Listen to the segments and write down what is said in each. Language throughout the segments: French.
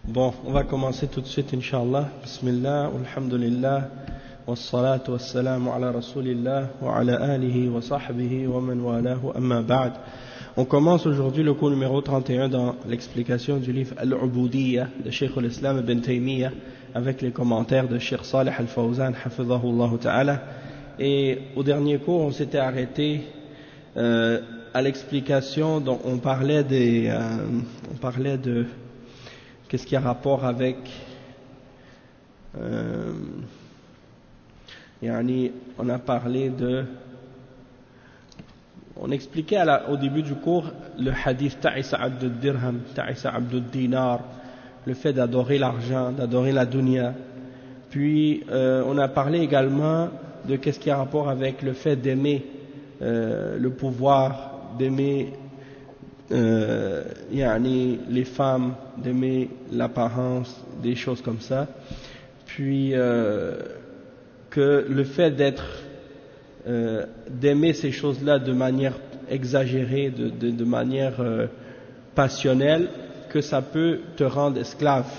Bon, on va commencer tout de suite, Inch'Allah. Bismillah, alhamdulillah, wassalatu wassalamu ala rasulillah, wa ala alihi wa sahbihi wa man walahu, amma ba'd. On commence aujourd'hui le cours numéro 31 dans l'explication du livre Al-Ubudiyya de Cheikh al-Islam ibn Taymiyyah avec les commentaires de Cheikh Salih al-Fawzan, hafidhahullah ta'ala. Et au dernier cours, on s'était arrêté à l'explication dont on parlait de qu'est-ce qui a rapport avec on a parlé de on expliquait au début du cours le hadith Ta'isa Abdud Dirham, Ta'isa Abdud Dinar, le fait d'adorer l'argent, d'adorer la dunya. Puis on a parlé également de qu'est-ce qui a rapport avec le fait d'aimer le pouvoir, d'aimer les femmes, d'aimer l'apparence, des choses comme ça. Puis que le fait d'aimer ces choses-là de manière exagérée, de manière passionnelle, que ça peut te rendre esclave,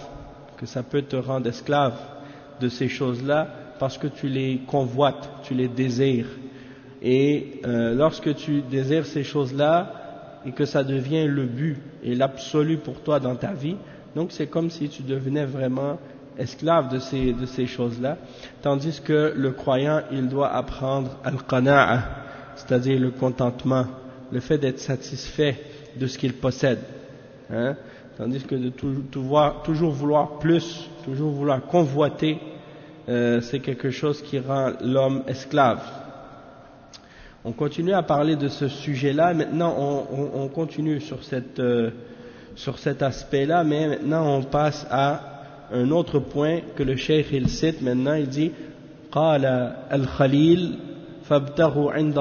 de ces choses-là parce que tu les convoites, tu les désires. Et lorsque tu désires ces choses-là et que ça devient le but et l'absolu pour toi dans ta vie, donc c'est comme si tu devenais vraiment esclave de ces choses-là, tandis que le croyant, il doit apprendre al-qana'a, c'est-à-dire le contentement, le fait d'être satisfait de ce qu'il possède, hein? Tandis que de toujours vouloir plus, toujours vouloir convoiter, c'est quelque chose qui rend l'homme esclave. On continue à parler de ce sujet-là. Maintenant, on continue sur cet aspect-là, mais maintenant on passe à un autre point que le cheikh il cite. Maintenant, il dit قال الخليل فابتغوا عند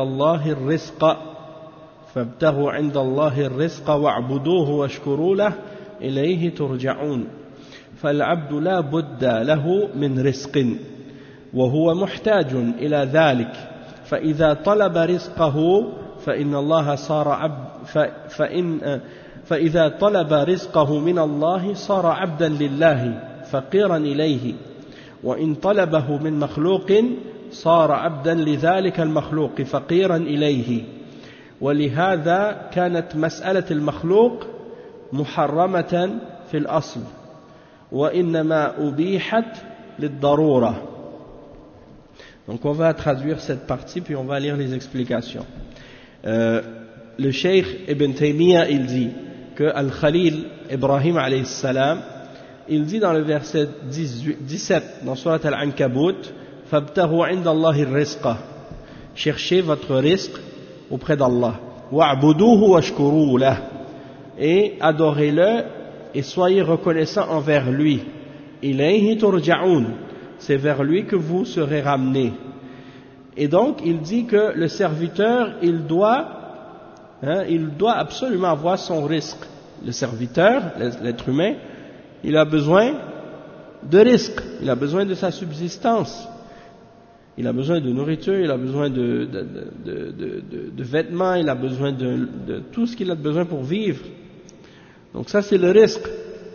الله الرزق واعبدوه واشكروا له إليه ترجعون فالعبد لا بد له من رزق وهو محتاج إلى ذلك فإذا طلب رزقه فإذا طلب رزقه من الله صار عبدا لله فقيرا إليه وإن طلبه من مخلوق صار عبدا لذلك المخلوق فقيرا إليه ولهذا كانت مسألة المخلوق محرمة في الأصل وإنما أبيحت للضرورة. Donc on va traduire cette partie puis on va lire les explications. Le Cheikh Ibn Taymiyyah il dit que Al-Khalil Ibrahim alayhi salam il dit dans le verset 17 dans Surat Al-Ankabut فَابْتَغُوا عِنْدَ اللَّهِ الرِّزْقَ, cherchez votre risque auprès d'Allah, وَاعْبُدُوهُ وَاشْكُرُوا لَهُ, et adorez-le et soyez reconnaissants envers lui. إِلَيْهِ تُرْجَعُونَ, c'est vers lui que vous serez ramenés. Et donc il dit que le serviteur il doit absolument avoir son risque. Le serviteur, l'être humain, il a besoin de risque, il a besoin de sa subsistance, il a besoin de nourriture, il a besoin de vêtements, il a besoin de tout ce qu'il a besoin pour vivre. Donc ça c'est le risque.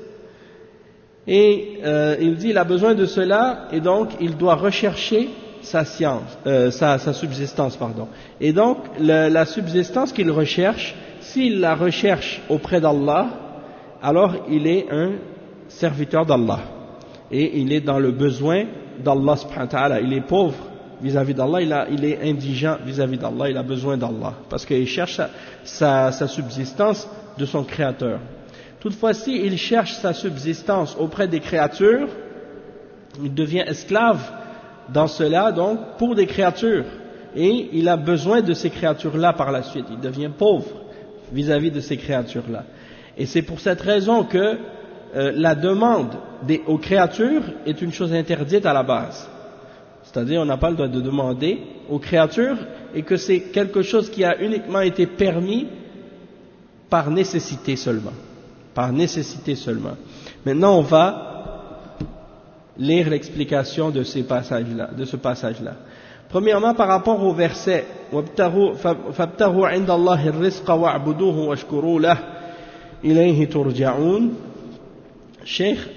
Et il dit il a besoin de cela et donc il doit rechercher sa subsistance, pardon. Et donc la subsistance qu'il recherche, s'il la recherche auprès d'Allah, alors il est un serviteur d'Allah et il est dans le besoin d'Allah subhanahu wa ta'ala. Il est pauvre vis-à-vis d'Allah, il est indigent vis-à-vis d'Allah, il a besoin d'Allah parce qu'il cherche sa subsistance de son créateur. Toutefois, s'il cherche sa subsistance auprès des créatures, il devient esclave dans cela, donc, pour des créatures. Et il a besoin de ces créatures-là par la suite. Il devient pauvre vis-à-vis de ces créatures-là. Et c'est pour cette raison que la demande aux créatures est une chose interdite à la base. C'est-à-dire, on n'a pas le droit de demander aux créatures et que c'est quelque chose qui a uniquement été permis par nécessité seulement. Maintenant, on va lire l'explication de ce passage-là. Premièrement, par rapport au verset فَابْتَغُوا عِنْدَ اللَّهِ الرِّزْقَ وَاعْبُدُوهُ وَاشْكُرُوا لَهُ إِلَيْهِ تُرْجَعُونَ, Cheikh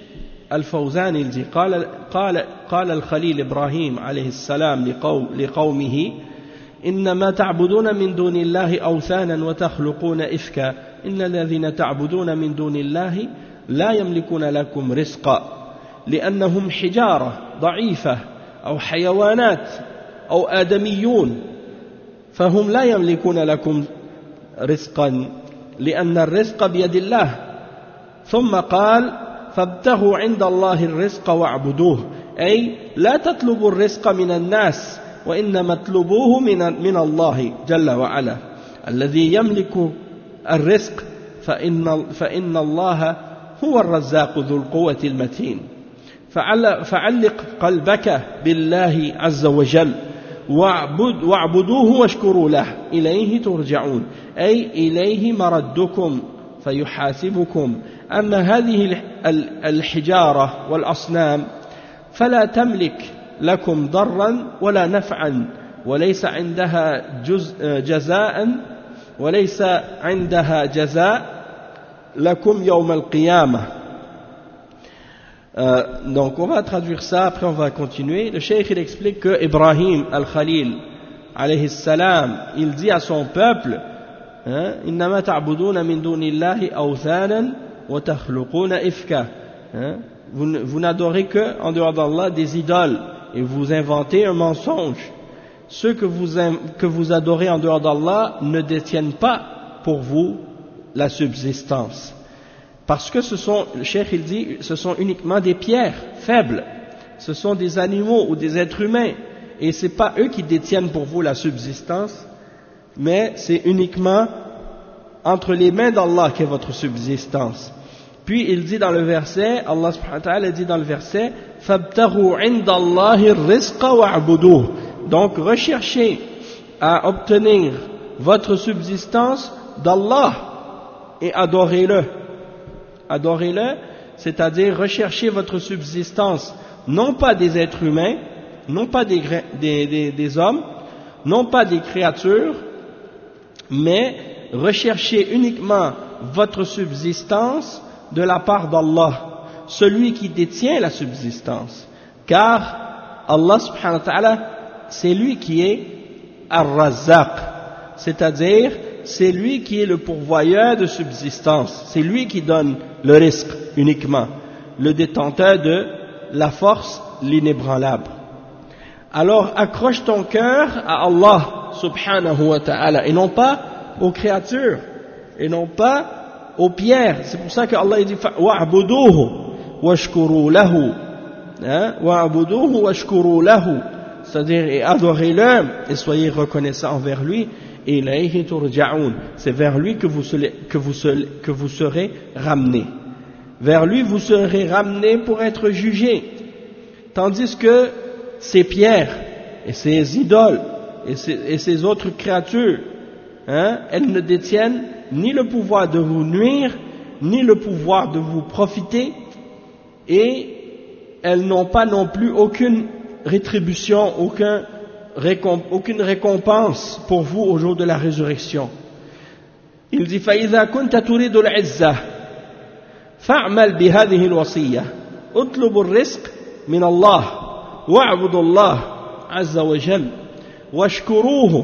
Al-Fawzan il dit قال الخليل إبراهيم عليه السلام لقومه إنما تعبدون من دون الله أوثانا وتخلقون إفكا إن الذين تعبدون من دون الله لا يملكون لكم رزقا لأنهم حجارة ضعيفة أو حيوانات أو آدميون فهم لا يملكون لكم رزقا لأن الرزق بيد الله ثم قال فابتغوا عند الله الرزق واعبدوه أي لا تطلبوا الرزق من الناس وإنما اطلبوه من الله جل وعلا الذي يملك الرزق فإن الله هو الرزاق ذو القوة المتين فعلق قلبك بالله عز وجل واعبدوه واشكروا له إليه ترجعون أي إليه مردكم فيحاسبكم أما هذه الحجارة والأصنام فلا تملك لكم ضرا ولا نفعا وليس عندها جزاء لكم يوم القيامة. Donc on va traduire ça, après on va continuer. Le cheikh il explique que Ibrahim al-Khalil alayhi salam, il dit à son peuple إنما تعبدون من دون الله أوثانا وتخلقون إفكا. Vous n'adorez que en dehors d'Allah des idoles et vous inventez un mensonge. Ceux que vous adorez en dehors d'Allah ne détiennent pas pour vous la subsistance. Parce que le cheikh il dit, ce sont uniquement des pierres faibles, ce sont des animaux ou des êtres humains, et ce n'est pas eux qui détiennent pour vous la subsistance, mais c'est uniquement entre les mains d'Allah qu'est votre subsistance. Puis il dit dans le verset, Allah subhanahu wa ta'ala dit dans le verset, فَابْتَغُوا عِنْدَ اللَّهِ الرِّزْقَ وَاعْبُدُوهُ. Donc recherchez à obtenir votre subsistance d'Allah et adorez-le. Adorez-le, c'est-à-dire recherchez votre subsistance, non pas des êtres humains, non pas des hommes, non pas des créatures, mais recherchez uniquement votre subsistance de la part d'Allah, celui qui détient la subsistance. Car Allah subhanahu wa ta'ala, c'est lui qui est Ar-Razzaq, c'est-à-dire c'est lui qui est le pourvoyeur de subsistance, c'est lui qui donne le risque uniquement, le détenteur de la force, l'inébranlable. Alors accroche ton cœur à Allah subhanahu wa ta'ala et non pas aux créatures et non pas aux pierres. C'est pour ça que Allah dit wa'buduhu washkuru lahu, wa'buduhu washkuru lahu, c'est-à-dire et adorez-le et soyez reconnaissants envers lui. Et ilayhi turja'un, c'est vers lui que vous serez ramenés. Vers lui vous serez ramenés pour être jugés. Tandis que ces pierres et ces idoles et ces autres créatures, elles ne détiennent ni le pouvoir de vous nuire, ni le pouvoir de vous profiter, et elles n'ont pas non plus aucune rétribution, aucune récompense pour vous au jour de la résurrection. Il dit فإذا كنت تريد العزة فاعمل بهذه الوصية اطلب الرزق من الله واعبد الله عز وجل واشكروه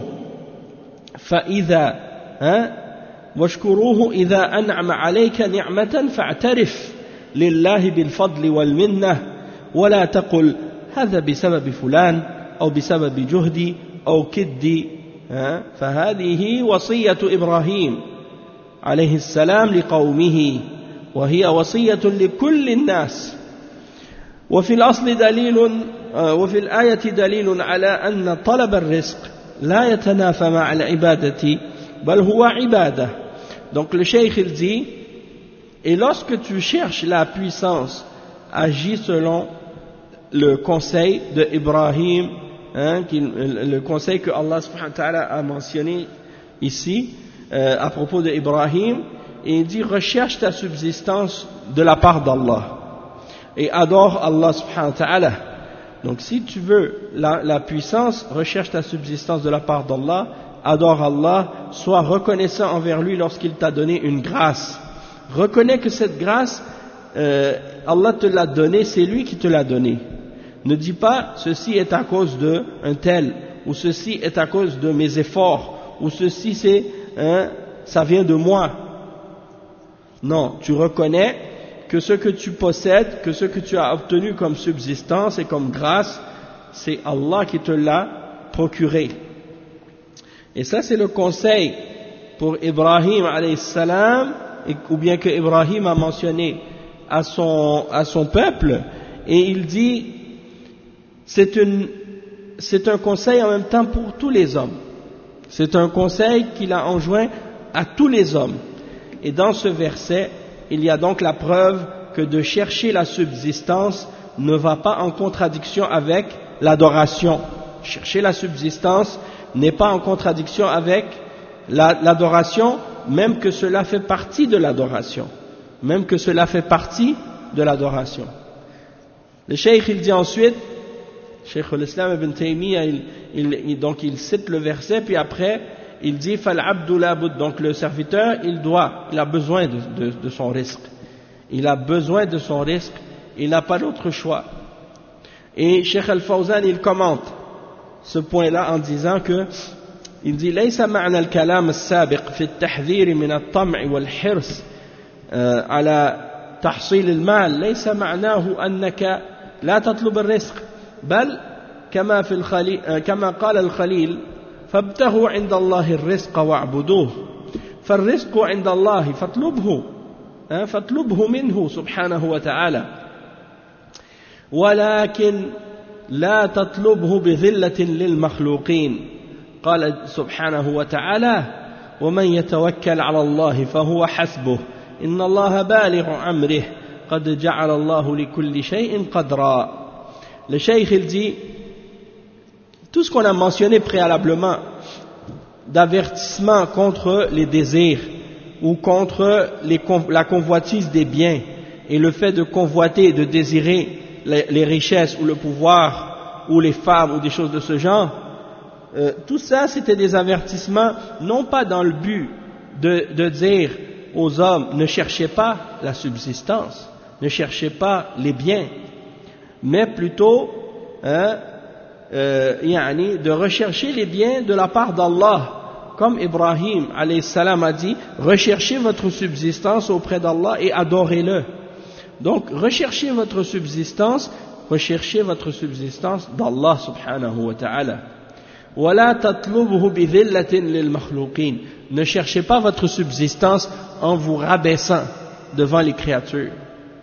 إذا أنعم عليك نعمة فاعترف لله بالفضل والمنة ولا تقل هذا بسبب فلان أو بسبب جهدي أو كدي. فهذه وصية إبراهيم عليه السلام لقومه وهي وصية لكل الناس. وفي الأصل دليل وفي الآية دليل على أن طلب الرزق لا يتنافى مع العبادة بل هو عبادة. Donc le cheikh il dit, et lorsque tu cherches la puissance, agis selon le conseil de Ibrahim, le conseil que Allah subhanahu wa ta'ala a mentionné ici à propos de Ibrahim, et il dit recherche ta subsistance de la part d'Allah et adore Allah subhanahu wa ta'ala. Donc si tu veux la puissance, recherche ta subsistance de la part d'Allah, adore Allah, sois reconnaissant envers lui lorsqu'il t'a donné une grâce. Reconnais que cette grâce Allah te l'a donné, c'est lui qui te l'a donné. Ne dis pas ceci est à cause de un tel, ou ceci est à cause de mes efforts, ou ceci c'est ça vient de moi. Non, tu reconnais que ce que tu possèdes, que ce que tu as obtenu comme subsistance et comme grâce, c'est Allah qui te l'a procuré. Et ça c'est le conseil pour Ibrahim alayhi salam, ou bien que Ibrahim a mentionné à son peuple, et il dit c'est un conseil en même temps pour tous les hommes. C'est un conseil qu'il a enjoint à tous les hommes. Et dans ce verset, il y a donc la preuve que de chercher la subsistance ne va pas en contradiction avec l'adoration. Chercher la subsistance n'est pas en contradiction avec l'adoration, même que cela fait partie de l'adoration. Même que cela fait partie de l'adoration. Le cheikh il dit ensuite, Cheikh al-Islam ibn Taymiyyah, donc il cite le verset, puis après il dit Fal-abdu la bud, donc le serviteur il a besoin de son risque. Il a besoin de son risque, il n'a pas d'autre choix. Et Cheikh al-Fawzan il commente ce point-là en disant que il dit ليس معنى الكلام السابق في التحذير من الطمع والحرص على تحصيل المال ليس معناه أنك لا تطلب الرزق بل كما قال الخليل فابتغوا عند الله الرزق واعبدوه فالرزق عند الله فاطلبه منه سبحانه وتعالى ولكن لا تطلبه بذلة للمخلوقين قال سبحانه وتعالى ومن يتوكل على الله فهو حسبه إن الله بالغ أمره قد جعل الله لكل شيء قدرا. Le cheikh il dit tout ce qu'on a mentionné préalablement d'avertissement contre les désirs ou contre la convoitise des biens et le fait de convoiter, de désirer les richesses ou le pouvoir ou les femmes ou des choses de ce genre, tout ça c'était des avertissements non pas dans le but de dire aux hommes ne cherchez pas la subsistance, ne cherchez pas les biens, mais plutôt de rechercher les biens de la part d'Allah, comme Ibrahim alayhi salam a dit recherchez votre subsistance auprès d'Allah et adorez-le. Donc recherchez votre subsistance d'Allah subhanahu wa ta'ala. وَلَا تَطْلُبُهُ بِذِلَّةٍ لِلْمَخْلُوقِينَ. Ne cherchez pas votre subsistance en vous rabaissant devant les créatures,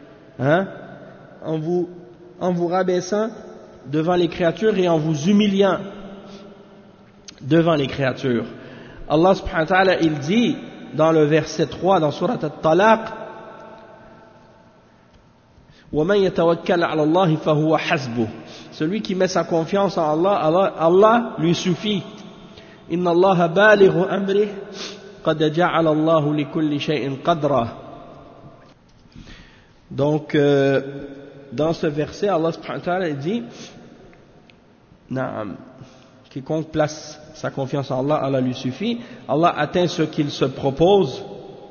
en vous rabaissant devant les créatures et en vous humiliant devant les créatures. Allah subhanahu wa ta'ala il dit dans le verset 3 dans Surat At-Talaq وَمَنْ يَتَوَكَّلْ عَلَى اللَّهِ فَهُوَ حَسْبُهُ. Celui qui met sa confiance en Allah, Allah lui suffit. إِنَّ اللَّهَ بَالِغُ أَمْرِهِ قَدْ جَعَلَ اللَّهُ لِكُلِّ شَيْءٍ قَدْرًا. Donc dans ce verset Allah subhanahu wa ta'ala dit Naam, quiconque place sa confiance en Allah, Allah lui suffit. Allah atteint ce qu'il se propose.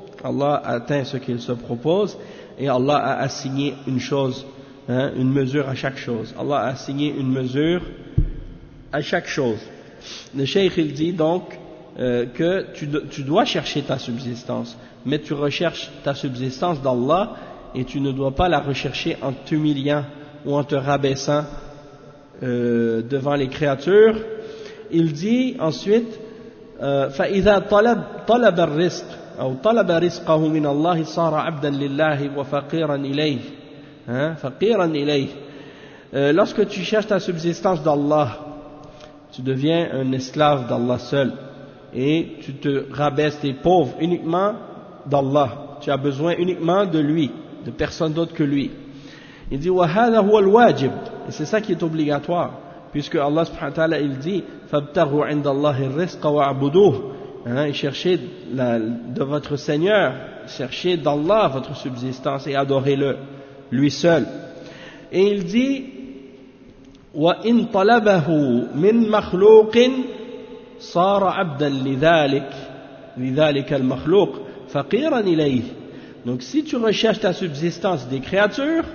Et Allah a assigné une chose, une mesure à chaque chose. Allah a assigné une mesure à chaque chose. Le cheikh il dit donc que tu dois chercher ta subsistance, mais tu recherches ta subsistance d'Allah et tu ne dois pas la rechercher en t'humiliant ou en te rabaissant devant les créatures. Il dit ensuite فَإِذَا طَلَبَ الرِّزْقَ أو طلب رزقه من الله صار عبدا لله وفقيرا إليه فقيرا إليه. Lorsque tu cherches ta subsistance d'Allah, tu deviens un esclave d'Allah seul et tu te rabaisses, t'es pauvre uniquement d'Allah, tu as besoin uniquement de lui, de personne d'autre que lui. Il dit وَهَذَا هُوَ الْوَاجِبُ, et c'est ça qui est obligatoire, puisque Allah subhanahu wa ta'ala il dit فَابْتَغُوا عِنْدَ اللَّهِ الرِّزْقَ وَاعْبُدُوهُ. Et cherchez de votre Seigneur, cherchez d'Allah votre subsistance et adorez-le, lui seul. Et il dit وَإِن طَلَبَهُ مِن مَخْلُوقٍ صَارَ عَبْدًا لِذَلِكَ الْمَخْلُوقِ فَقِيرًا إِلَيْهِ. Donc si tu recherches ta subsistance des créatures,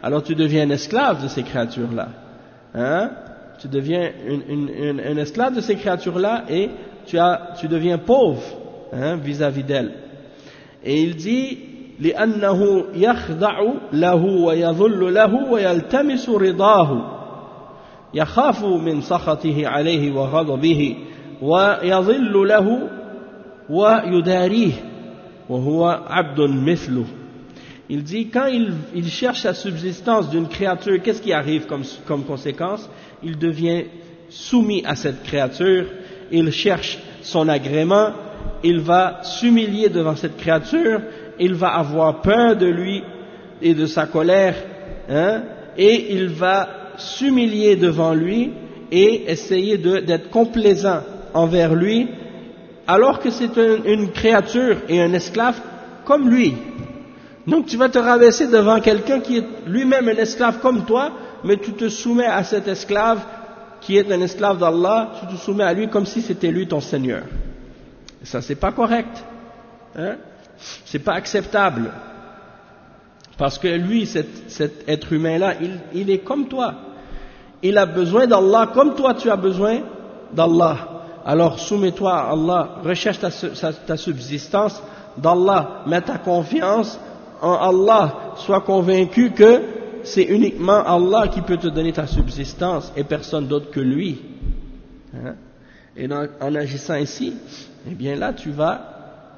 alors tu deviens un esclave de ces créatures-là. Hein? Tu deviens un esclave de ces créatures-là et tu deviens pauvre, hein, vis-à-vis d'elles. Et il dit لأنه يخضع له ويذل له ويلتمس رضاه يخاف من سخطه عليه وغضبه ويظل له ويداريه وهو عبد مثله. Il dit, quand il cherche la subsistance d'une créature, qu'est-ce qui arrive comme conséquence? Il devient soumis à cette créature, il cherche son agrément, il va s'humilier devant cette créature, il va avoir peur de lui et de sa colère, hein, et il va s'humilier devant lui et essayer d'être complaisant envers lui, alors que c'est une créature et un esclave comme lui. Donc tu vas te rabaisser devant quelqu'un qui est lui-même un esclave comme toi, mais tu te soumets à cet esclave qui est un esclave d'Allah, tu te soumets à lui comme si c'était lui ton Seigneur. Et ça, c'est pas correct, hein? C'est pas acceptable, parce que lui, cet être humain-là, il est comme toi, il a besoin d'Allah comme toi tu as besoin d'Allah. Alors soumets-toi à Allah, recherche ta subsistance d'Allah, mets ta confiance en Allah, sois convaincu que c'est uniquement Allah qui peut te donner ta subsistance et personne d'autre que lui, hein? Et en agissant ainsi, eh bien là tu vas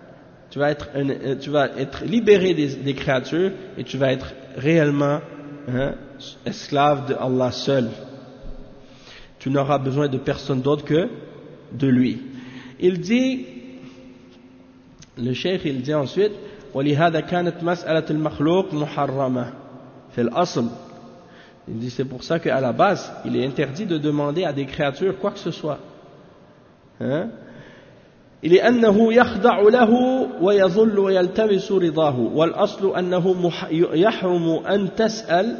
être libéré des créatures et tu vas être réellement, hein, esclave de Allah seul. Tu n'auras besoin de personne d'autre que de lui. Il dit, le cheikh il dit ensuite, وَلِهَذَا كَانَتْ مَسْأَلَةُ الْمَخْلُوقِ مُحَرَّمَةً فِي الْأَصْلِ. Il dit, c'est pour ça qu'à la base, il est interdit de demander à des créatures quoi que ce soit. Hein? لأنه يخضع له ويظل ويلتمس رضاه والأصل أنه يحرم أن تسأل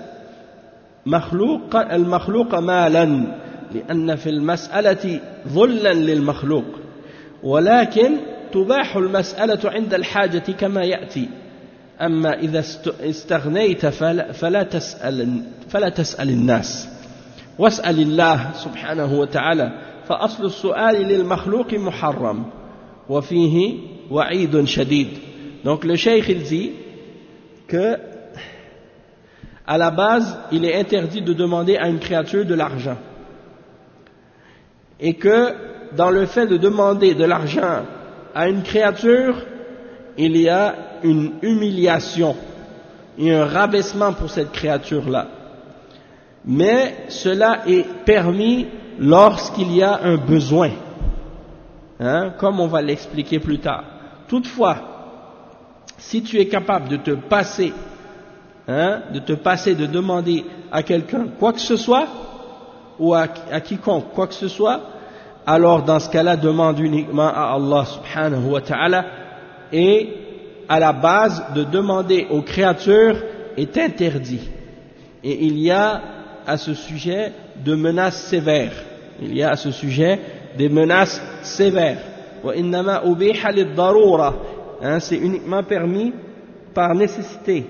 المخلوق مالا لأن في المسألة ذلا للمخلوق ولكن تباح المسألة عند الحاجة كما يأتي أما إذا استغنيت فلا تسأل الناس واسأل الله سبحانه وتعالى فأصل السؤال للمخلوق محرم وفيه وعيد شديد. Donc le cheikh il dit que à la base il est interdit de demander à une créature de l'argent et que dans le fait de demander de l'argent à une créature il y a une humiliation et un rabaissement pour cette créature-là, mais cela est permis lorsqu'il y a un besoin, hein, comme on va l'expliquer plus tard. Toutefois, si tu es capable de te passer, de demander à quelqu'un quoi que ce soit, ou à quiconque quoi que ce soit, alors dans ce cas-là, demande uniquement à Allah subhanahu wa ta'ala, et à la base de demander aux créatures est interdit. Et il y a à ce sujet de menaces sévères. Il y a à ce sujet des menaces sévères. وَإِنَّمَا أُبِيحَ لِلضَّرُورَةِ, c'est uniquement permis par nécessité.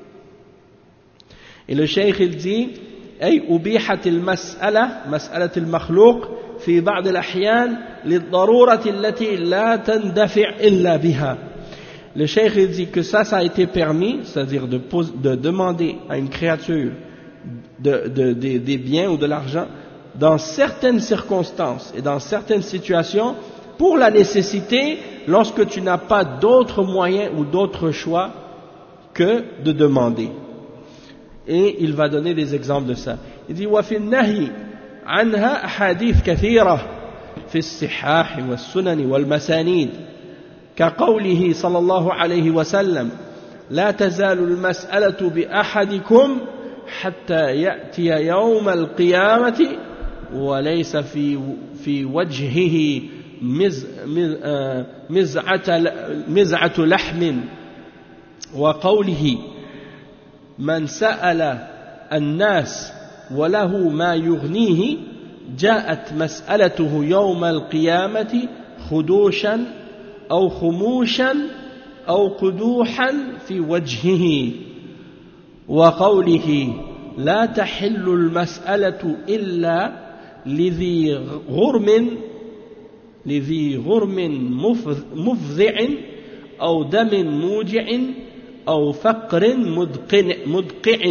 Et le cheikh il dit أي أبيحت المسألة مسألة المخلوق في بعض الأحيان للضرورة التي لا تندفع إلا بها. Le cheikh il dit que ça a été permis, c'est-à-dire de demander à une créature des biens ou de l'argent dans certaines circonstances et dans certaines situations pour la nécessité, lorsque tu n'as pas d'autres moyens ou d'autres choix que de demander. Et il va donner des exemples de ça. Il dit وفي النهي عنها أحاديث كثيرة في الصحاح والسنن والمسانيد كقوله صلى الله عليه وسلم لا تزال المسألة بأحدكم حتى يأتي يوم القيامة وليس في وجهه مزعة لحم وقوله من سأل الناس وله ما يغنيه جاءت مسألته يوم القيامة خدوشا أو خموشا أو قدوحا في وجهه وقوله لا تحل المسألة إلا لذي غرم مفزع أو دم موجع أو فقر مدقع.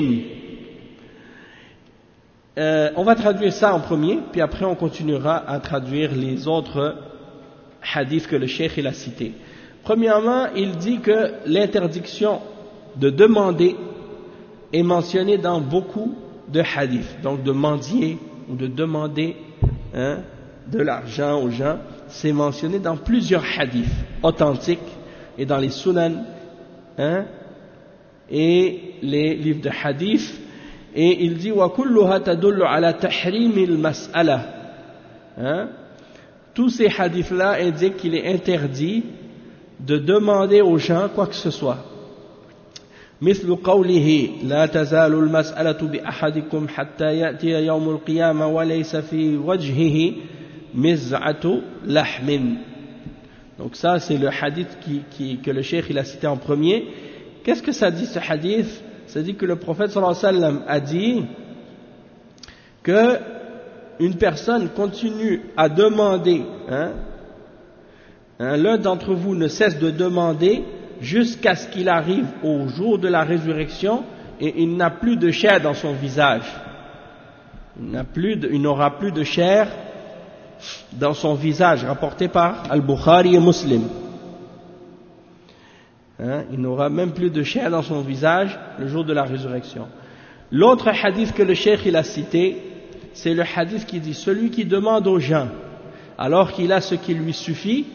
On va traduire ça en premier, puis après on continuera à traduire les autres hadiths que le cheikh il a cités. Premièrement, il dit que l'interdiction de demander est mentionnée dans beaucoup de hadiths. Donc de mendier ou de demander de l'argent aux gens, c'est mentionné dans plusieurs hadiths authentiques et dans les sunan et les livres de hadiths. Et il dit وَكُلُّهَا تَدُلُّ عَلَى تَحْرِيمِ الْمَسْأَلَةِ. Tous ces hadiths-là indiquent qu'il est interdit de demander aux gens quoi que ce soit. مثل قوله لا تزال المسألة بأحدكم حتى يأتي يوم القيامة وليس في وجهه مزعة لحم. Donc ça c'est le hadith que le cheikh il a cité en premier. Qu'est-ce que ça dit ce hadith? Ça dit que le prophète sallallahu alayhi wa sallam a dit que une personne continue à demander, l'un d'entre vous ne cesse de demander jusqu'à ce qu'il arrive au jour de la résurrection et il n'a plus de chair dans son visage. Il n'aura plus de chair dans son visage, rapporté par Al-Bukhari et Muslim. Il n'aura même plus de chair dans son visage le jour de la résurrection. L'autre hadith que le cheikh il a cité, c'est le hadith qui dit celui qui demande aux gens alors qu'il a ce qui lui suffit,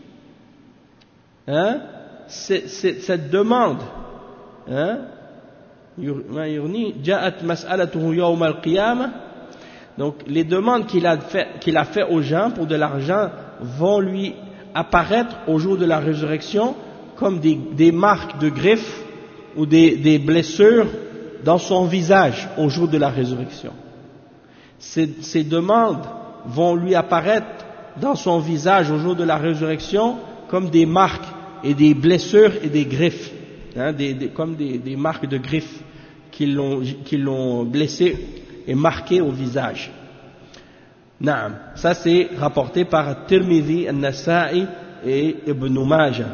cette demande, donc les demandes qu'il a fait aux gens pour de l'argent vont lui apparaître au jour de la résurrection comme des marques de griffes ou des blessures dans son visage au jour de la résurrection. Ces demandes vont lui apparaître dans son visage au jour de la résurrection comme des marques et des blessures et des griffes, comme des marques de griffes qui l'ont blessé et marqué au visage. Naam. Ça c'est rapporté par Tirmidhi, An-Nasa'i et Ibn Majah.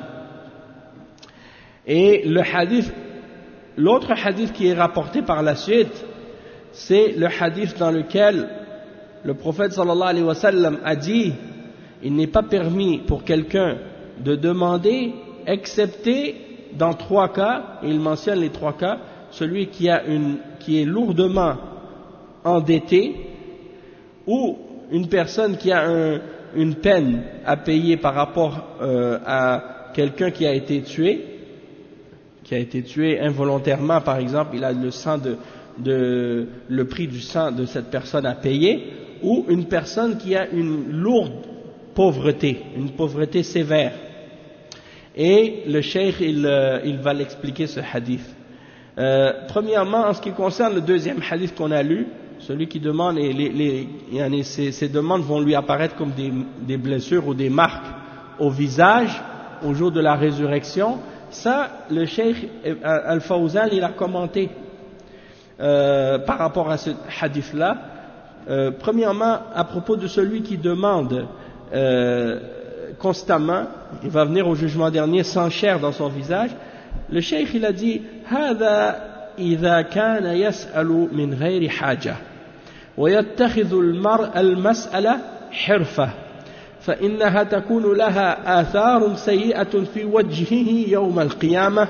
Et l'autre hadith qui est rapporté par la suite, c'est le hadith dans lequel le prophète sallallahu alayhi wa sallam a dit il n'est pas permis pour quelqu'un de demander excepté dans 3 cas, et il mentionne les 3 cas, celui qui est lourdement endetté, ou une personne qui a une peine à payer par rapport à quelqu'un qui a été tué involontairement, par exemple, il a le prix du sang de cette personne à payer, ou une personne qui a une lourde pauvreté, une pauvreté sévère. Et le cheikh il va l'expliquer ce hadith. Premièrement, en ce qui concerne le deuxième hadith qu'on a lu, celui qui demande, ces demandes vont lui apparaître comme des blessures ou des marques au visage au jour de la résurrection. Ça, le cheikh Al-Fawzan, il a commenté par rapport à ce hadith-là. Premièrement, à propos de celui qui demande constamment, il va venir au jugement dernier sans chair dans son visage. Le cheikh il a dit هذا إذا كان يسأل من غير حاجة ويتخذ المرء المسألة حرفة فإنها تكون لها آثار سيئة في وجهه يوم القيامة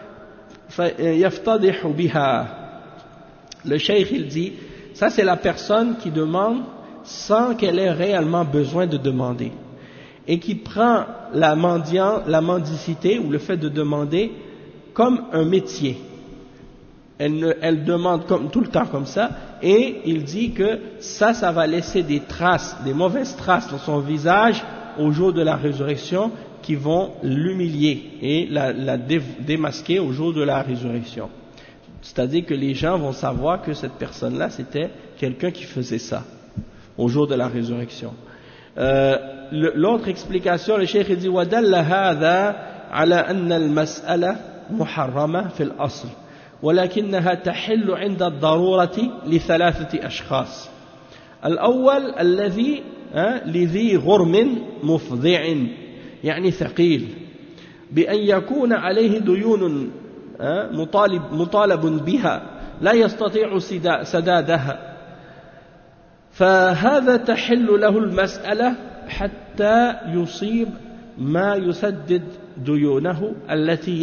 فيفتضح بها. Le cheikh il dit ça c'est la personne qui demande sans qu'elle ait réellement besoin de demander et qui prend la mendicité ou le fait de demander comme un métier. Elle demande tout le temps comme ça, et il dit que ça va laisser des traces, des mauvaises traces dans son visage au jour de la résurrection qui vont l'humilier et la démasquer au jour de la résurrection. C'est-à-dire que les gens vont savoir que cette personne-là, c'était quelqu'un qui faisait ça au jour de la résurrection. L'autre explication, le cheikh dit وَدَلَّ هَذَا عَلَى أَنَّ الْمَسْأَلَةَ مُحَرَّمَةٌ فِي الْأَصْلِ ولكنها تحل عند الضرورة لثلاثة أشخاص. الأول الذي لذي غرم مفضع يعني ثقيل بأن يكون عليه ديون مطالب بها لا يستطيع سدادها، فهذا تحل له المسألة حتى يصيب ما يسدد ديونه التي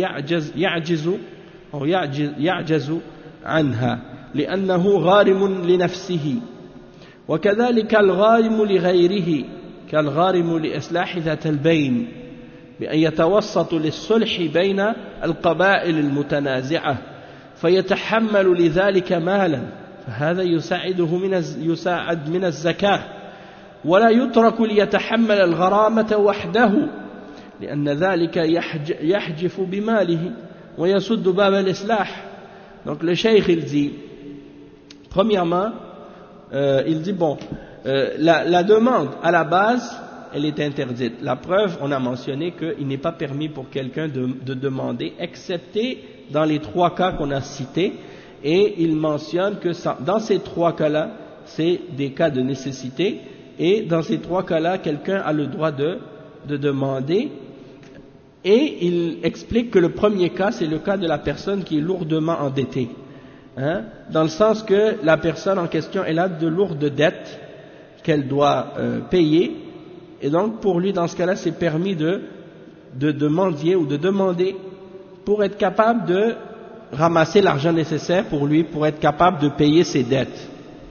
يعجز عنها لأنه غارم لنفسه. وكذلك الغارم لغيره كالغارم لإصلاح ذات البين بأن يتوسط للصلح بين القبائل المتنازعة فيتحمل لذلك مالا، فهذا يساعد من الزكاة، ولا يترك ليتحمل الغرامة وحده لأن ذلك يحجف بماله ويسد باب الإصلاح. Donc le cheikh il dit, premièrement, il dit bon, la demande à la base elle est interdite. La preuve, on a mentionné qu'il n'est pas permis pour quelqu'un de demander, excepté dans les trois cas qu'on a cités, et il mentionne que dans ces trois cas-là, c'est des cas de nécessité, et dans ces trois cas-là, quelqu'un a le droit de demander, et il explique que le premier cas, c'est le cas de la personne qui est lourdement endettée, dans le sens que la personne en question, elle a de lourdes dettes qu'elle doit payer, et donc pour lui, dans ce cas-là, c'est permis de mendier ou de demander pour être capable de ramasser l'argent nécessaire pour lui, pour être capable de payer ses dettes.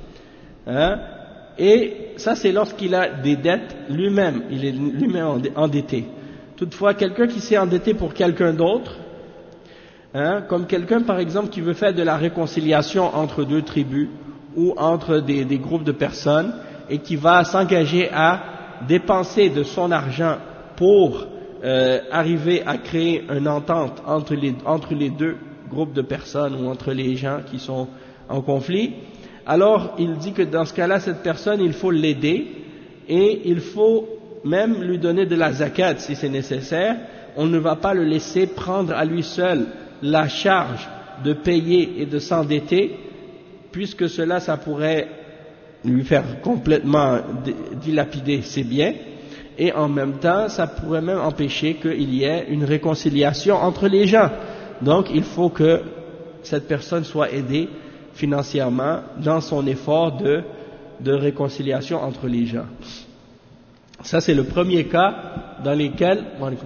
Et ça, c'est lorsqu'il a des dettes lui-même, il est lui-même endetté. Toutefois, quelqu'un qui s'est endetté pour quelqu'un d'autre, comme quelqu'un par exemple qui veut faire de la réconciliation entre deux tribus ou entre des groupes de personnes et qui va s'engager à dépenser de son argent pour arriver à créer une entente entre les deux groupes de personnes ou entre les gens qui sont en conflit, alors il dit que dans ce cas-là, cette personne, il faut l'aider et il faut même lui donner de la zakat si c'est nécessaire. On ne va pas le laisser prendre à lui seul la charge de payer et de s'endetter, puisque cela, ça pourrait lui faire complètement dilapider ses biens, et en même temps, ça pourrait même empêcher qu'il y ait une réconciliation entre les gens. Donc, il faut que cette personne soit aidée financièrement dans son effort de réconciliation entre les gens. Ça, c'est le premier cas dans lesquels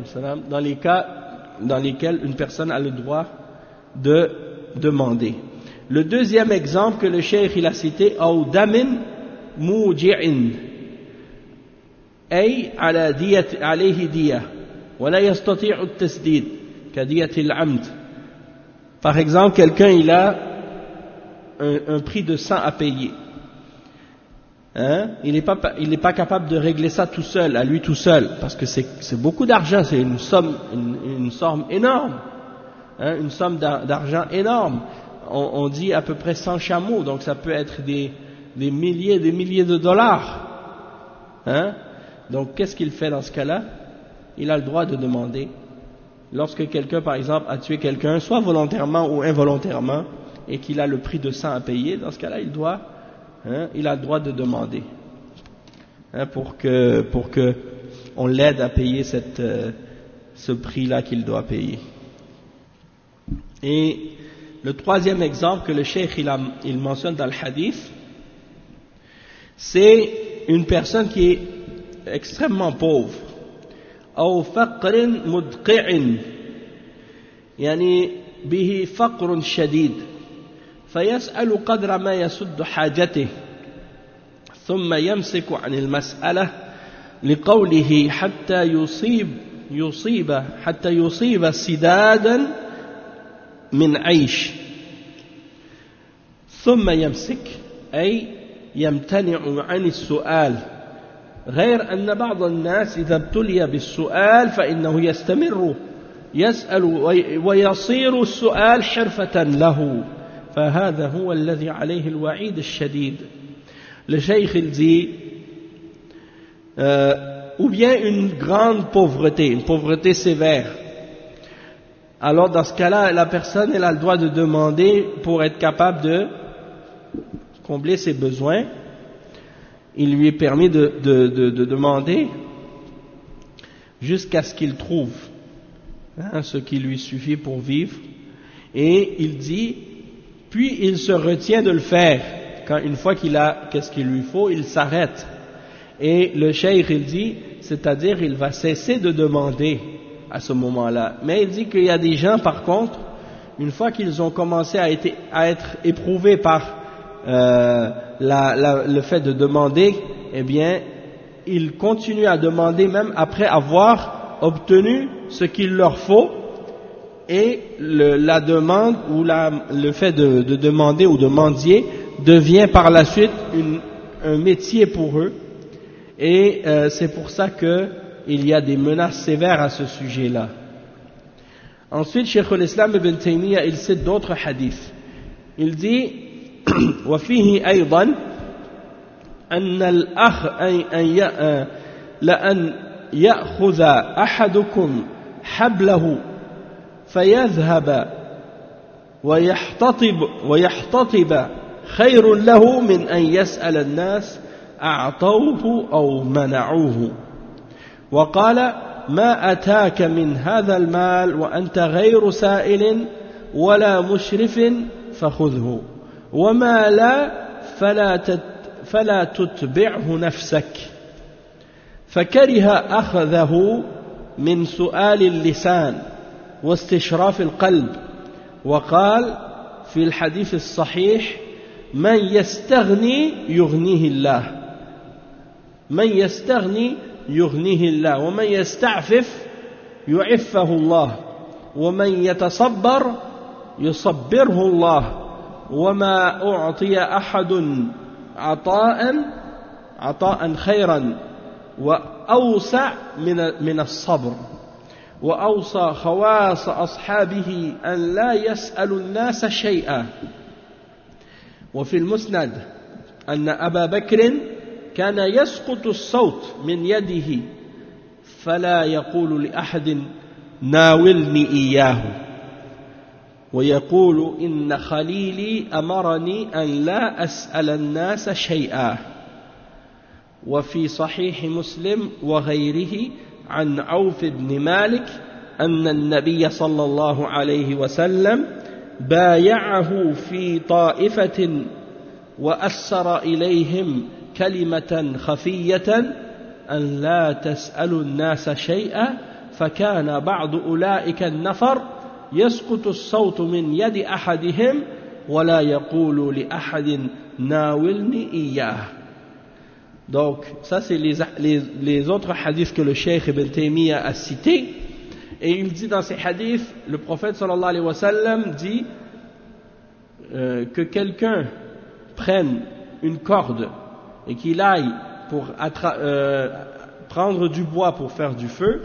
une personne a le droit de demander. Le deuxième exemple que le cheikh il a cité, أو دم موجع أي عليه دية ولا يستطيع التسديد كدية العمد. Par exemple, quelqu'un il a un prix de sang à payer. Il n'est pas capable de régler ça tout seul, à lui tout seul, parce que c'est beaucoup d'argent, c'est une somme énorme, une somme d'argent énorme. On dit à peu près 100 chameaux, donc ça peut être des milliers de dollars. Donc qu'est-ce qu'il fait dans ce cas-là? Il a le droit de demander. Lorsque quelqu'un, par exemple, a tué quelqu'un, soit volontairement ou involontairement, et qu'il a le prix de sang à payer, dans ce cas-là, il a le droit de demander, pour que on l'aide à payer ce prix-là qu'il doit payer. Et le troisième exemple que le cheikh il mentionne dans le hadith, c'est une personne qui est extrêmement pauvre. أو فقر مدقع يعني به فقر شديد فيسأل قدر ما يسد حاجته ثم يمسك عن المسألة لقوله حتى يصيب سدادا من عيش ثم يمسك أي يمتنع عن السؤال، غير أن بعض الناس إذا ابتلي بالسؤال فإنه يستمر يسأل ويصير السؤال حرفة له، فهذا هو الذي عليه الوعيد الشديد. Le cheikh il dit ou bien une grande pauvreté, une pauvreté sévère, alors dans ce cas-là, la personne elle a le droit de demander pour être capable de combler ses besoins. Il lui est permis de demander jusqu'à ce qu'il trouve ce qui lui suffit pour vivre. Et il dit, puis il se retient de le faire. Quand une fois qu'il a qu'est-ce qu'il lui faut, il s'arrête. Et le cheikh il dit, c'est-à-dire il va cesser de demander à ce moment-là. Mais il dit qu'il y a des gens par contre, une fois qu'ils ont commencé à être éprouvés par le fait de demander, eh bien ils continuent à demander même après avoir obtenu ce qu'il leur faut, et la demande ou le fait de demander ou de mendier devient par la suite un métier pour eux, et c'est pour ça qu'il y a des menaces sévères à ce sujet-là. Ensuite, Cheikh al-Islam ibn Taymiyyah, il cite d'autres hadiths. Il dit وفيه أيضا أن الأخ لأن يأخذ أحدكم حبله فيذهب ويحتطب خير له من أن يسأل الناس أعطوه أو منعوه. وقال ما أتاك من هذا المال وأنت غير سائل ولا مشرف فخذه وما لا فلا تتبعه نفسك. فكره أخذه من سؤال اللسان واستشراف القلب. وقال في الحديث الصحيح من يستغني يغنيه الله ومن يستعفف يعفه الله ومن يتصبر يصبره الله وما أعطي أحد عطاء خيرا وأوسع من الصبر. وأوصى خواص أصحابه أن لا يسألوا الناس شيئا. وفي المسند أن أبا بكر كان يسقط الصوت من يده فلا يقول لأحد ناولني إياه ويقول إن خليلي أمرني أن لا أسأل الناس شيئا. وفي صحيح مسلم وغيره عن عوف بن مالك أن النبي صلى الله عليه وسلم بايعه في طائفة وأسر إليهم كلمة خفية أن لا تسألوا الناس شيئا فكان بعض أولئك النفر يسقط الصوت من يد أحدهم ولا يقول لأحد ناولني إياه. Donc ça c'est les autres hadiths que le Cheikh Ibn Taymiyyah a cités, et il dit dans ces hadiths, le prophète sallallahu alayhi wa sallam dit que quelqu'un prenne une corde et qu'il aille pour prendre du bois pour faire du feu,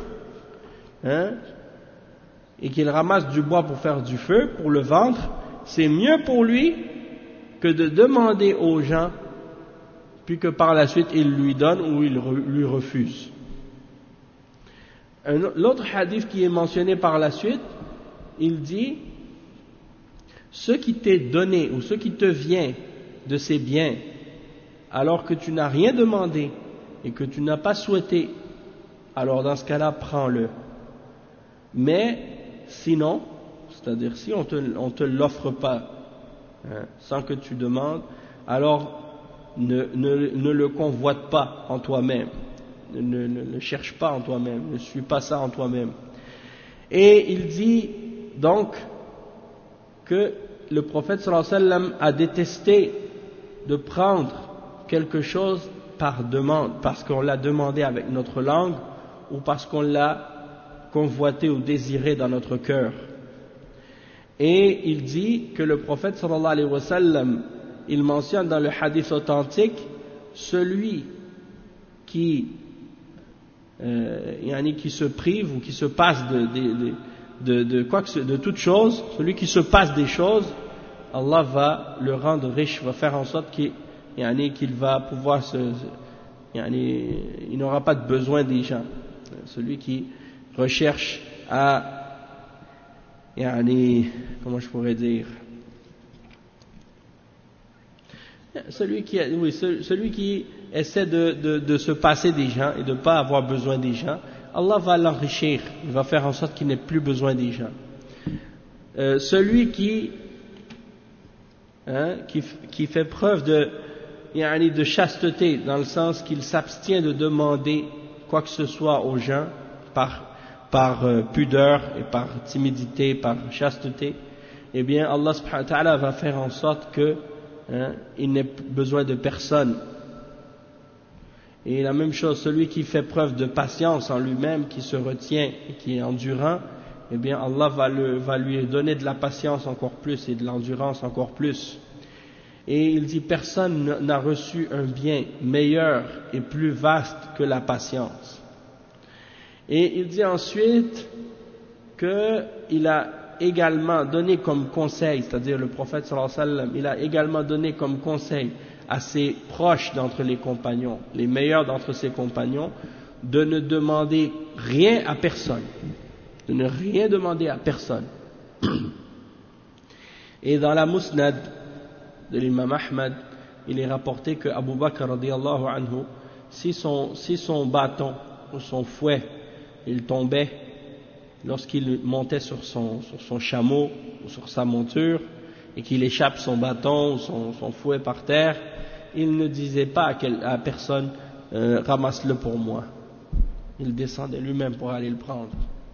et qu'il ramasse du bois pour faire du feu, pour le vendre, c'est mieux pour lui que de demander aux gens puis que par la suite il lui donne ou il lui refuse. L'autre hadith qui est mentionné par la suite, il dit ce qui t'est donné ou ce qui te vient de ces biens alors que tu n'as rien demandé et que tu n'as pas souhaité, alors dans ce cas-là prends-le. Mais sinon, c'est-à-dire si on te l'offre pas sans que tu demandes, alors ne le convoite pas en toi-même, ne le cherche pas en toi-même, ne suis pas ça en toi-même. Et il dit donc que le prophète sallallahu alayhi wa sallam a détesté de prendre quelque chose par demande, parce qu'on l'a demandé avec notre langue ou parce qu'on l'a convoité ou désiré dans notre cœur. Et il dit que le prophète sallallahu alayhi wa sallam, il mentionne dans le hadith authentique, celui qui se prive ou qui se passe de toute chose, celui qui se passe des choses, Allah va le rendre riche, va faire en sorte qu'il va pouvoir il n'aura pas de besoin des gens. Celui qui recherche à comment je pourrais dire, celui qui essaie de se passer des gens et de ne pas avoir besoin des gens, Allah va l'enrichir, il va faire en sorte qu'il n'ait plus besoin des gens. Celui qui fait preuve de chasteté, dans le sens qu'il s'abstient de demander quoi que ce soit aux gens par pudeur et par timidité, par chasteté, eh bien Allah subhanahu wa ta'ala va faire en sorte que il n'ait besoin de personne. Et la même chose, celui qui fait preuve de patience en lui-même, qui se retient et qui est endurant, eh bien Allah va lui donner de la patience encore plus et de l'endurance encore plus. Et il dit, personne n'a reçu un bien meilleur et plus vaste que la patience. Et il dit ensuite qu'il a également donné comme conseil, c'est-à-dire le prophète sallallahu alayhi wa sallam, il a également donné comme conseil à ses proches d'entre les compagnons, les meilleurs d'entre ses compagnons, de ne demander rien à personne, de ne rien demander à personne. Et dans la Musnad de l'imam Ahmad, il est rapporté que Abu Bakr radiyallahu anhu, si son bâton ou son fouet, il tombait lorsqu'il montait sur son chameau ou sur sa monture et qu'il échappe son bâton ou son fouet par terre, il ne disait pas à personne ramasse-le pour moi. Il descendait lui-même pour aller le prendre.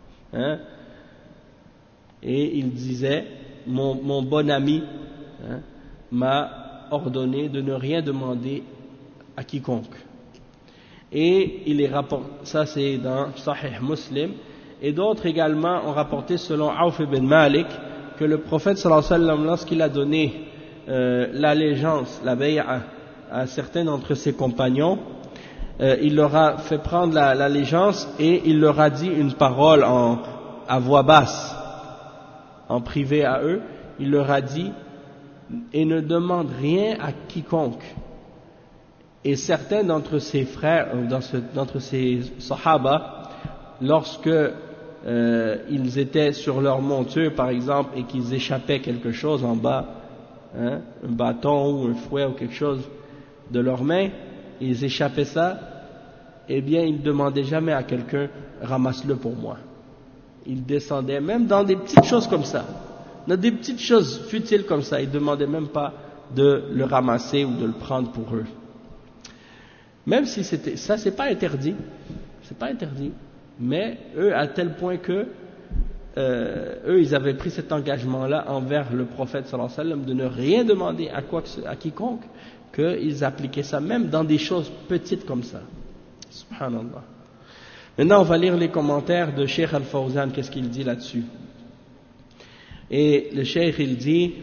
Et il disait, mon bon ami m'a ordonné de ne rien demander à quiconque. Et il est rapporté, ça c'est dans Sahih Muslim, et d'autres également ont rapporté selon Auf ibn Malik que le prophète sallallahu alayhi wa sallam, lorsqu'il a donné l'allégeance, la bay'a à certains d'entre ses compagnons, il leur a fait prendre l'allégeance et il leur a dit une parole à voix basse, en privé à eux. Il leur a dit, et ne demande rien à quiconque. Et certains d'entre ses frères, d'entre ses sahaba, lorsque ils étaient sur leur monture par exemple et qu'ils échappaient quelque chose en bas, un bâton ou un fouet ou quelque chose de leurs mains, ils échappaient ça, eh bien ils ne demandaient jamais à quelqu'un ramasse-le pour moi. Ils descendaient même dans des petites choses comme ça, dans des petites choses futiles comme ça, ils ne demandaient même pas de le ramasser ou de le prendre pour eux. Même si ça c'est pas interdit, mais eux à tel point que eux ils avaient pris cet engagement là envers le prophète sallallahu alayhi wa sallam de ne rien demander à quiconque, qu'ils appliquaient ça même dans des choses petites comme ça. Subhanallah. Maintenant on va lire les commentaires de Cheikh Al-Fawzan, qu'est-ce qu'il dit là-dessus. Et le Cheikh il dit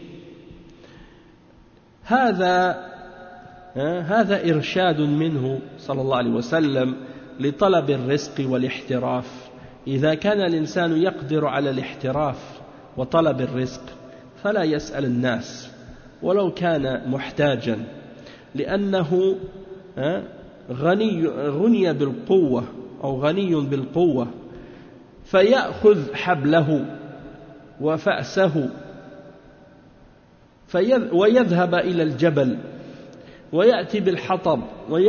هذا إرشاد منه صلى الله عليه وسلم لطلب الرزق والاحتراف. إذا كان الإنسان يقدر على الاحتراف وطلب الرزق فلا يسأل الناس ولو كان محتاجا، لأنه غني بالقوة أو غني بالقوة، فيأخذ حبله وفأسه ويذهب إلى الجبل ويأتي بالحطب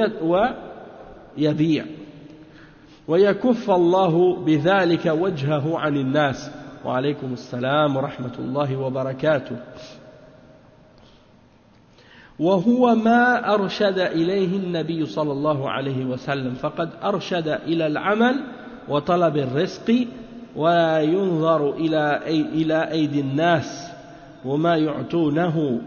ويبيع، ويكف الله بذلك وجهه عن الناس. وعليكم السلام ورحمة الله وبركاته. وهو ما أرشد إليه النبي صلى الله عليه وسلم، فقد أرشد إلى العمل وطلب الرزق، ولا ينظر إلى أيدي الناس وما يعطونه.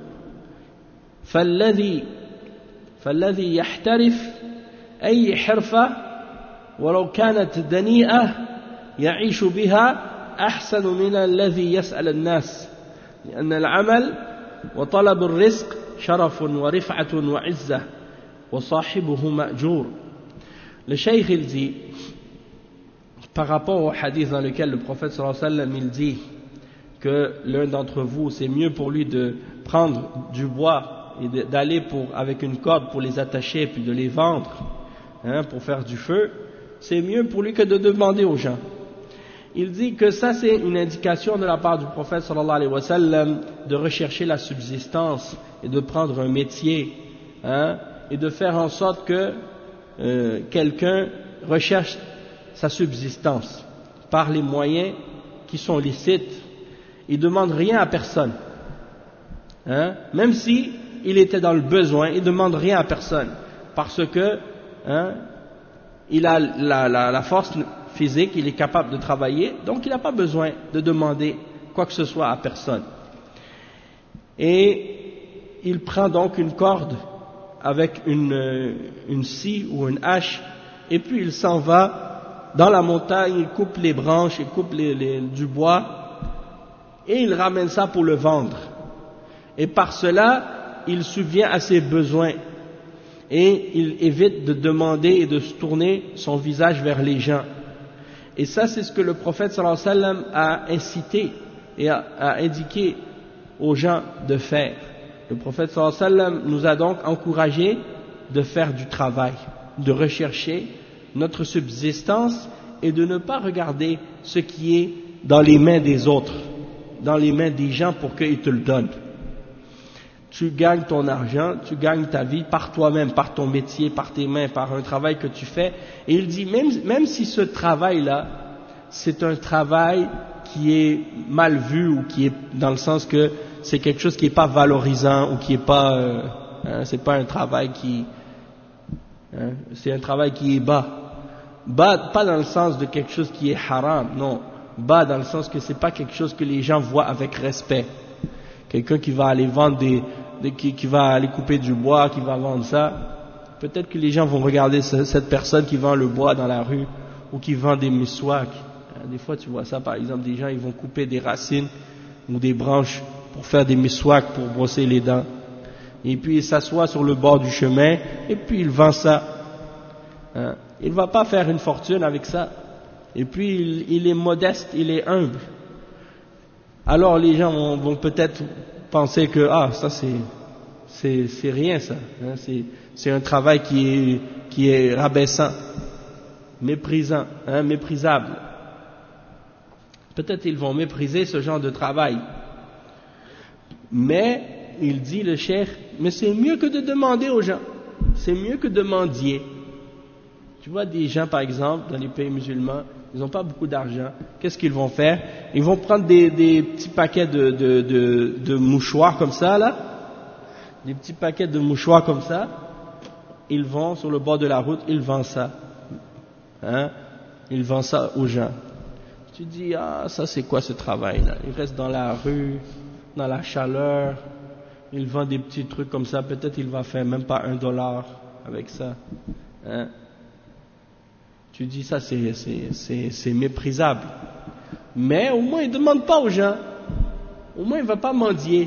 فالذي يحترف أي حرفة ولو كانت دنيئة يعيش بها أحسن من الذي يسأل الناس، لأن العمل وطلب الرزق شرف ورفعة وعزة وصاحبه مأجور. Le cheikh il dit, par rapport au hadith dans lequel le prophète sallallahu alayhi wa sallam il dit que l'un d'entre vous c'est mieux pour lui de prendre du bois et d'aller avec une corde pour les attacher puis de les vendre pour faire du feu, c'est mieux pour lui que de demander aux gens. Il dit que ça c'est une indication de la part du prophète sallallahu alayhi wa sallam de rechercher la subsistance et de prendre un métier, et de faire en sorte que quelqu'un recherche sa subsistance par les moyens qui sont licites. Il ne demande rien à personne, même si il était dans le besoin, il ne demande rien à personne, parce que il a la force physique, il est capable de travailler, donc il n'a pas besoin de demander quoi que ce soit à personne. Et il prend donc une corde avec une scie ou une hache, et puis il s'en va dans la montagne, il coupe les branches, il coupe du bois, et il ramène ça pour le vendre. Et par cela, il subvient à ses besoins, et il évite de demander et de se tourner son visage vers les gens. Et ça, c'est ce que le prophète sallallahu alayhi wa sallam a incité et a indiqué aux gens de faire. Le prophète sallallahu alayhi wa sallam nous a donc encouragé de faire du travail, de rechercher notre subsistance et de ne pas regarder ce qui est dans les mains des autres, dans les mains des gens pour qu'ils te le donnent. Tu gagnes ton argent, tu gagnes ta vie par toi-même, par ton métier, par tes mains, par un travail que tu fais. Et il dit, même si ce travail-là, c'est un travail qui est mal vu ou qui est dans le sens que c'est quelque chose qui n'est pas valorisant ou qui n'est pas, c'est pas un travail qui, c'est un travail qui est bas. Bas, pas dans le sens de quelque chose qui est haram, non. Bas dans le sens que c'est pas quelque chose que les gens voient avec respect. Quelqu'un qui va aller vendre qui va aller couper du bois, qui va vendre ça, peut-être que les gens vont regarder cette personne qui vend le bois dans la rue ou qui vend des miswaks. Des fois tu vois ça, par exemple, des gens ils vont couper des racines ou des branches pour faire des miswaks, pour brosser les dents, et puis il s'assoit sur le bord du chemin et puis il vend ça. Il ne va pas faire une fortune avec ça, et puis il est modeste, il est humble. Alors les gens vont peut-être penser que ça c'est rien ça, c'est un travail qui est rabaissant, méprisant, méprisable. Peut-être ils vont mépriser ce genre de travail. Mais il dit le cheikh, mais c'est mieux que de demander aux gens, c'est mieux que de mendier. Tu vois des gens par exemple dans les pays musulmans, ils n'ont pas beaucoup d'argent. Qu'est-ce qu'ils vont faire? Ils vont prendre des petits paquets de mouchoirs comme ça, là. Des petits paquets de mouchoirs comme ça. Ils vont sur le bord de la route, ils vendent ça. Ils vendent ça aux gens. Tu dis, ça c'est quoi ce travail-là? Ils restent dans la rue, dans la chaleur. Ils vendent des petits trucs comme ça. Peut-être il va faire même pas $1 avec ça. Tu dis ça c'est méprisable. Mais au moins il ne demande pas aux gens. Au moins il ne va pas mendier.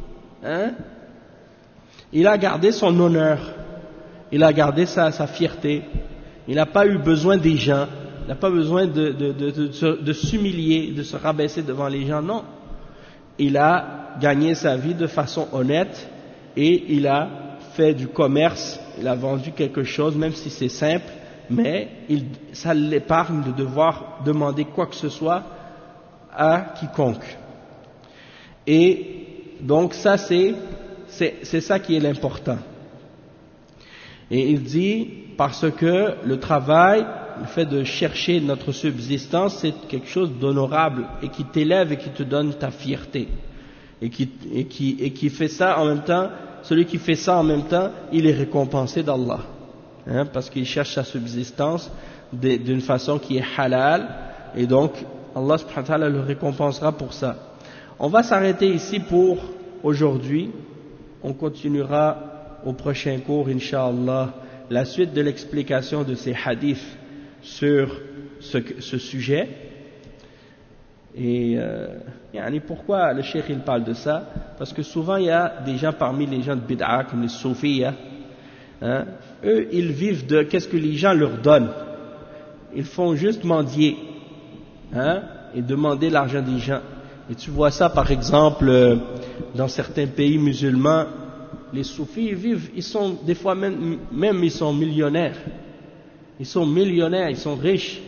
Il a gardé son honneur. Il a gardé sa fierté. Il n'a pas eu besoin des gens. Il n'a pas besoin de s'humilier, de se rabaisser devant les gens. Non. Il a gagné sa vie de façon honnête et il a fait du commerce. Il a vendu quelque chose, même si c'est simple. Mais ça l'épargne de devoir demander quoi que ce soit à quiconque. Et donc ça c'est ça qui est l'important. Et il dit, parce que le travail, le fait de chercher notre subsistance, c'est quelque chose d'honorable et qui t'élève et qui te donne ta fierté. Et qui fait ça en même temps, celui qui fait ça en même temps, il est récompensé d'Allah. Parce qu'il cherche sa subsistance d'une façon qui est halal, et donc Allah subhanahu wa ta'ala le récompensera pour ça. On va s'arrêter ici pour aujourd'hui. On continuera au prochain cours, Inch'Allah, la suite de l'explication de ces hadiths sur ce sujet. Et pourquoi le cheikh il parle de ça? Parce que souvent il y a des gens parmi les gens de bid'a, comme les soufis, eux ils vivent de qu'est-ce que les gens leur donnent. Ils font juste mendier, et demander l'argent des gens. Et tu vois ça par exemple dans certains pays musulmans, les soufis ils sont des fois même ils sont millionnaires. Ils sont millionnaires, ils sont riches,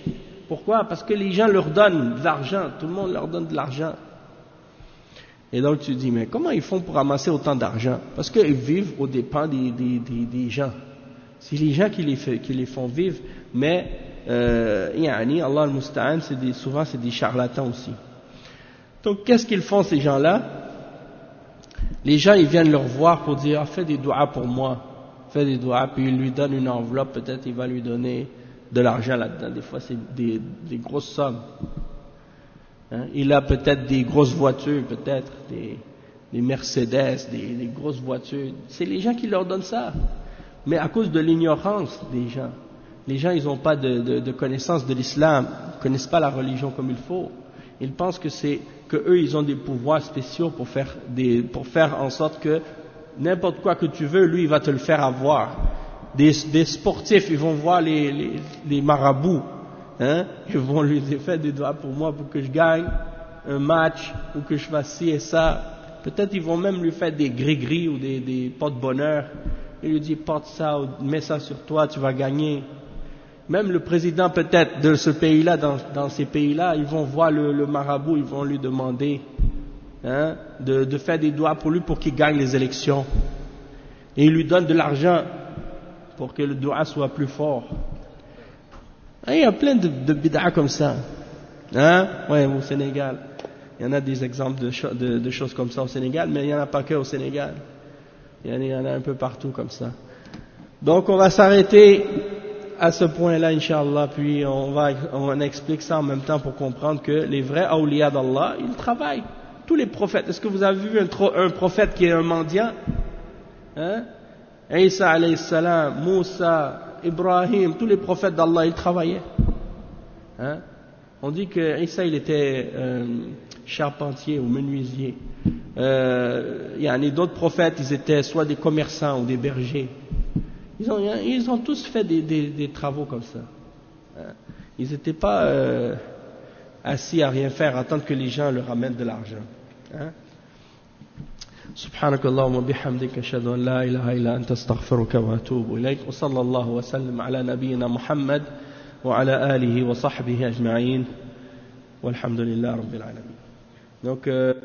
Pourquoi? Parce que les gens leur donnent de l'argent, tout le monde leur donne de l'argent. Et donc tu dis, mais comment ils font pour ramasser autant d'argent? Parce qu'ils vivent aux dépens des gens. C'est les gens qui les font vivre, mais Allah al-Musta'an, souvent c'est des charlatans aussi. Donc qu'est-ce qu'ils font ces gens-là? Les gens ils viennent leur voir pour dire, fais des doigts pour moi, fais des doigts, puis ils lui donnent une enveloppe, peut-être il va lui donner de l'argent là-dedans, des fois c'est des grosses sommes. Hein? Il a peut-être des grosses voitures, peut-être des Mercedes, des grosses voitures. C'est les gens qui leur donnent ça. Mais à cause de l'ignorance des gens, les gens ils n'ont pas de connaissance de l'islam, ils ne connaissent pas la religion comme il faut. Ils pensent que eux ils ont des pouvoirs spéciaux pour faire en sorte que n'importe quoi que tu veux, lui il va te le faire avoir. Des sportifs, ils vont voir les marabouts, hein, ils vont lui dire fais des doigts pour moi pour que je gagne un match ou que je fasse ci et ça. Peut-être ils vont même lui faire des gris-gris ou des porte-bonheur. Il lui dit porte ça, mets ça sur toi, tu vas gagner. Même le président peut-être de ce pays-là, dans ces pays-là, ils vont voir le marabout, ils vont lui demander de faire des doigts pour lui pour qu'il gagne les élections. Et ils lui donnent de l'argent pour que le doigt soit plus fort. Et il y a plein de bid'a comme ça. Ouais, au Sénégal. Il y en a des exemples de choses comme ça au Sénégal, mais il n'y en a pas que au Sénégal. Il y en a un peu partout comme ça. Donc on va s'arrêter à ce point-là, Inch'Allah, puis on explique ça en même temps pour comprendre que les vrais awliya d'Allah, ils travaillent. Tous les prophètes. Est-ce que vous avez vu un prophète qui est un mendiant? Isa alayhi salam, Moussa, Ibrahim, tous les prophètes d'Allah, ils travaillaient. On dit que Isa il était charpentier ou menuisier. Il y a d'autres prophètes, ils étaient soit des commerçants ou des bergers. Ils ont tous fait des travaux comme ça. Ils n'étaient pas assis à rien faire, à attendre que les gens leur amènent de l'argent. سبحانك اللهم وبحمدك أشهد أن لا إله إلا أنت أستغفرك وأتوب إليك وصلى الله وسلم على نبينا محمد وعلى آله وصحبه أجمعين والحمد لله رب العالمين. Donc